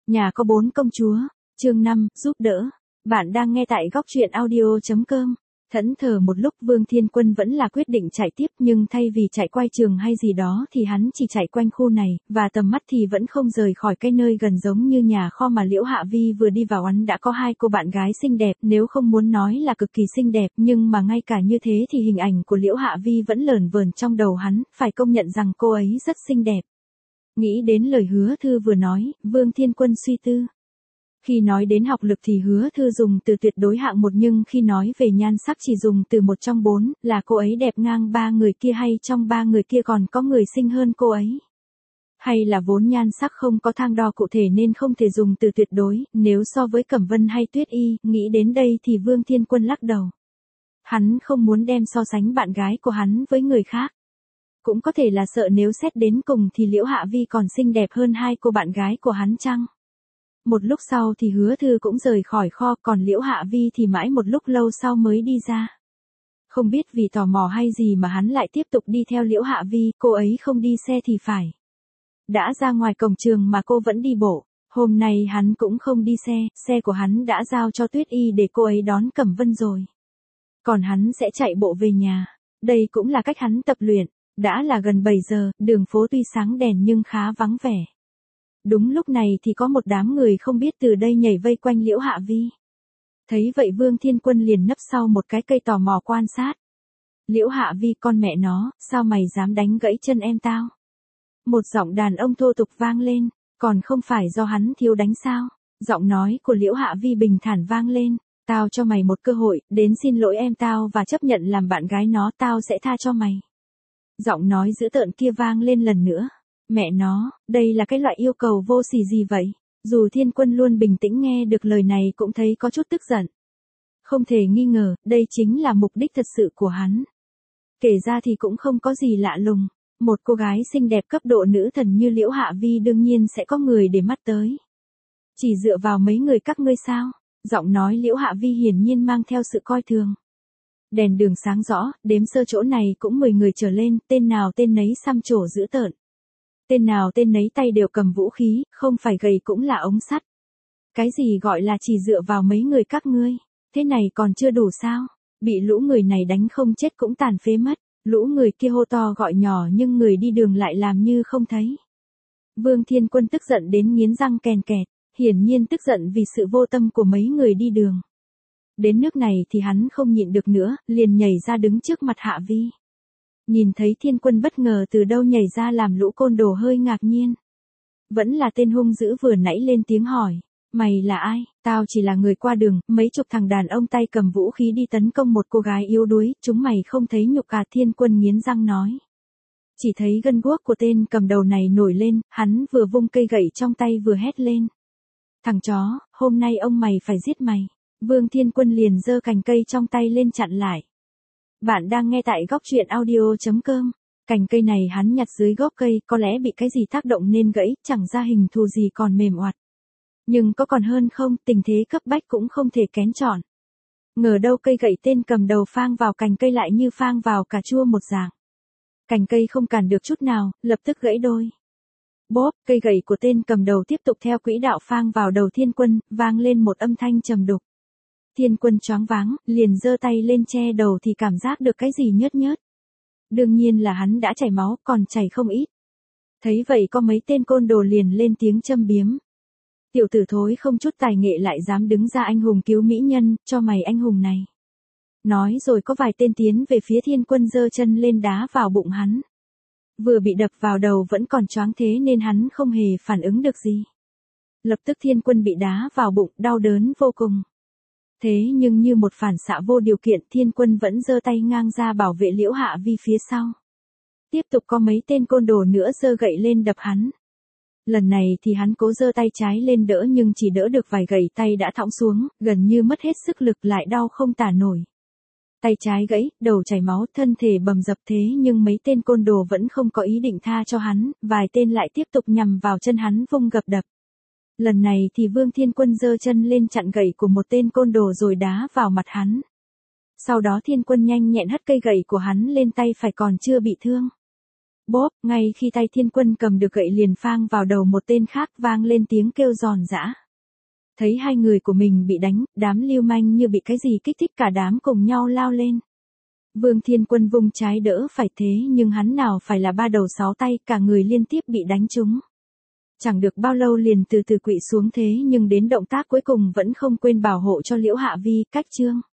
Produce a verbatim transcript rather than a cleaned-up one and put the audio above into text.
Nhà có bốn công chúa, chương năm, giúp đỡ. Bạn đang nghe tại góc truyện audio chấm com. Thẫn thờ một lúc Vương Thiên Quân vẫn là quyết định chạy tiếp, nhưng thay vì chạy quay trường hay gì đó thì hắn chỉ chạy quanh khu này, và tầm mắt thì vẫn không rời khỏi cái nơi gần giống như nhà kho mà Liễu Hạ Vi vừa đi vào. Hắn đã có hai cô bạn gái xinh đẹp, nếu không muốn nói là cực kỳ xinh đẹp, nhưng mà ngay cả như thế thì hình ảnh của Liễu Hạ Vi vẫn lởn vởn trong đầu hắn, phải công nhận rằng cô ấy rất xinh đẹp. Nghĩ đến lời Hứa Thư vừa nói, Vương Thiên Quân suy tư. Khi nói đến học lực thì Hứa Thư dùng từ tuyệt đối hạng một, nhưng khi nói về nhan sắc chỉ dùng từ một trong bốn, là cô ấy đẹp ngang ba người kia, hay trong ba người kia còn có người xinh hơn cô ấy? Hay là vốn nhan sắc không có thang đo cụ thể nên không thể dùng từ tuyệt đối, nếu so với Cẩm Vân hay Tuyết Y? Nghĩ đến đây thì Vương Thiên Quân lắc đầu. Hắn không muốn đem so sánh bạn gái của hắn với người khác. Cũng có thể là sợ nếu xét đến cùng thì Liễu Hạ Vi còn xinh đẹp hơn hai cô bạn gái của hắn chăng? Một lúc sau thì Hứa Thư cũng rời khỏi kho, còn Liễu Hạ Vi thì mãi một lúc lâu sau mới đi ra. Không biết vì tò mò hay gì mà hắn lại tiếp tục đi theo Liễu Hạ Vi, cô ấy không đi xe thì phải. Đã ra ngoài cổng trường mà cô vẫn đi bộ. Hôm nay hắn cũng không đi xe, xe của hắn đã giao cho Tuyết Y để cô ấy đón Cẩm Vân rồi. Còn hắn sẽ chạy bộ về nhà. Đây cũng là cách hắn tập luyện. Đã là gần bảy giờ, đường phố tuy sáng đèn nhưng khá vắng vẻ. Đúng lúc này thì có một đám người không biết từ đây nhảy vây quanh Liễu Hạ Vi. Thấy vậy Vương Thiên Quân liền nấp sau một cái cây tò mò quan sát. Liễu Hạ Vi, con mẹ nó, sao mày dám đánh gãy chân em tao? Một giọng đàn ông thô tục vang lên, còn không phải do hắn thiếu đánh sao? Giọng nói của Liễu Hạ Vi bình thản vang lên, tao cho mày một cơ hội, đến xin lỗi em tao và chấp nhận làm bạn gái nó, tao sẽ tha cho mày. Giọng nói dữ tợn kia vang lên lần nữa. Mẹ nó, đây là cái loại yêu cầu vô sỉ gì vậy? Dù Thiên Quân luôn bình tĩnh nghe được lời này cũng thấy có chút tức giận. Không thể nghi ngờ, đây chính là mục đích thật sự của hắn. Kể ra thì cũng không có gì lạ lùng. Một cô gái xinh đẹp cấp độ nữ thần như Liễu Hạ Vi đương nhiên sẽ có người để mắt tới. Chỉ dựa vào mấy người các ngươi sao? Giọng nói Liễu Hạ Vi hiển nhiên mang theo sự coi thường. Đèn đường sáng rõ, đếm sơ chỗ này cũng mười người trở lên, tên nào tên nấy xăm trổ dữ tợn. Tên nào tên nấy tay đều cầm vũ khí, không phải gầy cũng là ống sắt. Cái gì gọi là chỉ dựa vào mấy người các ngươi? Thế này còn chưa đủ sao? Bị lũ người này đánh không chết cũng tàn phế mất. Lũ người kia hô to gọi nhỏ nhưng người đi đường lại làm như không thấy. Vương Thiên Quân tức giận đến nghiến răng kèn kẹt, hiển nhiên tức giận vì sự vô tâm của mấy người đi đường. Đến nước này thì hắn không nhịn được nữa, liền nhảy ra đứng trước mặt Hạ Vi. Nhìn thấy Thiên Quân bất ngờ từ đâu nhảy ra làm lũ côn đồ hơi ngạc nhiên. Vẫn là tên hung dữ vừa nãy lên tiếng hỏi. Mày là ai? Tao chỉ là người qua đường, mấy chục thằng đàn ông tay cầm vũ khí đi tấn công một cô gái yếu đuối, chúng mày không thấy nhục à? Thiên Quân nghiến răng nói. Chỉ thấy gân guốc của tên cầm đầu này nổi lên, hắn vừa vung cây gậy trong tay vừa hét lên. Thằng chó, hôm nay ông mày phải giết mày. Vương Thiên Quân liền giơ cành cây trong tay lên chặn lại. Bạn đang nghe tại góc truyện audio chấm com. Cành cây này hắn nhặt dưới gốc cây, có lẽ bị cái gì tác động nên gãy, chẳng ra hình thù gì còn mềm oặt. Nhưng có còn hơn không, tình thế cấp bách cũng không thể kén chọn. Ngờ đâu cây gậy tên cầm đầu phang vào cành cây lại như phang vào cà chua một dạng. Cành cây không cản được chút nào, lập tức gãy đôi. Bốp, cây gậy của tên cầm đầu tiếp tục theo quỹ đạo phang vào đầu Thiên Quân, vang lên một âm thanh trầm đục. Thiên Quân choáng váng, liền giơ tay lên che đầu thì cảm giác được cái gì nhớt nhớt. Đương nhiên là hắn đã chảy máu, còn chảy không ít. Thấy vậy có mấy tên côn đồ liền lên tiếng châm biếm. Tiểu tử thối không chút tài nghệ lại dám đứng ra anh hùng cứu mỹ nhân, cho mày anh hùng này. Nói rồi có vài tên tiến về phía Thiên Quân giơ chân lên đá vào bụng hắn. Vừa bị đập vào đầu vẫn còn choáng thế nên hắn không hề phản ứng được gì. Lập tức Thiên Quân bị đá vào bụng, đau đớn vô cùng. Thế nhưng như một phản xạ vô điều kiện, Thiên Quân vẫn giơ tay ngang ra bảo vệ Liễu Hạ Vi phía sau. Tiếp tục có mấy tên côn đồ nữa giơ gậy lên đập hắn. Lần này thì hắn cố giơ tay trái lên đỡ nhưng chỉ đỡ được vài gậy tay đã thõng xuống, gần như mất hết sức lực lại đau không tả nổi. Tay trái gãy, đầu chảy máu, thân thể bầm dập thế nhưng mấy tên côn đồ vẫn không có ý định tha cho hắn, vài tên lại tiếp tục nhằm vào chân hắn vung gập đập. Lần này thì Vương Thiên Quân giơ chân lên chặn gậy của một tên côn đồ rồi đá vào mặt hắn. Sau đó Thiên Quân nhanh nhẹn hất cây gậy của hắn lên tay phải còn chưa bị thương. bốp, ngay khi tay Thiên Quân cầm được gậy liền phang vào đầu một tên khác, vang lên tiếng kêu giòn giã. Thấy hai người của mình bị đánh, đám lưu manh như bị cái gì kích thích, cả đám cùng nhau lao lên. Vương Thiên Quân vung trái đỡ phải, thế nhưng hắn nào phải là ba đầu sáu tay, cả người liên tiếp bị đánh trúng. Chẳng được bao lâu liền từ từ quỵ xuống, thế nhưng đến động tác cuối cùng vẫn không quên bảo hộ cho Liễu Hạ Vi, cách Trương